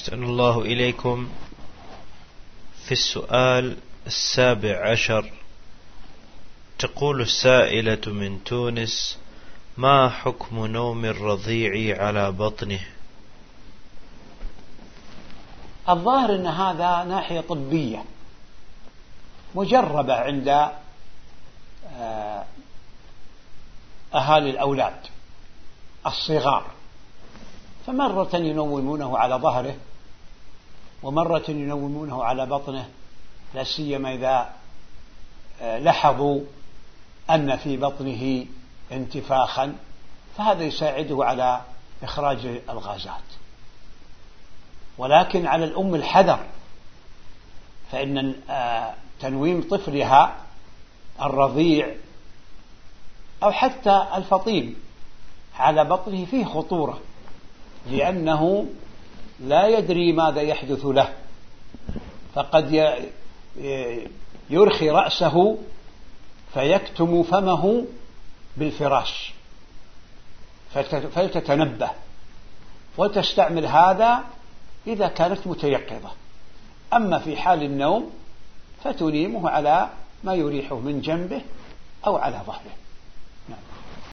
أحسن الله إليكم. في السؤال 17 تقول السائلة من تونس: ما حكم نوم الرضيع على بطنه؟ الظاهر أن هذا ناحية طبية مجربة عند أهالي الأولاد الصغار، فمرة ينومونه على ظهره ومرة ينومونه على بطنه، لا سيما إذا لاحظوا أن في بطنه انتفاخا، فهذا يساعده على إخراج الغازات. ولكن على الأم الحذر، فإن تنويم طفلها الرضيع أو حتى الفطيم على بطنه فيه خطورة، لأنه لا يدري ماذا يحدث له، فقد يرخي رأسه فيكتم فمه بالفراش فلتتنبه وتستعمل هذا إذا كانت متيقظة. أما في حال النوم فتنيمه على ما يريحه من جنبه أو على ظهره. نعم.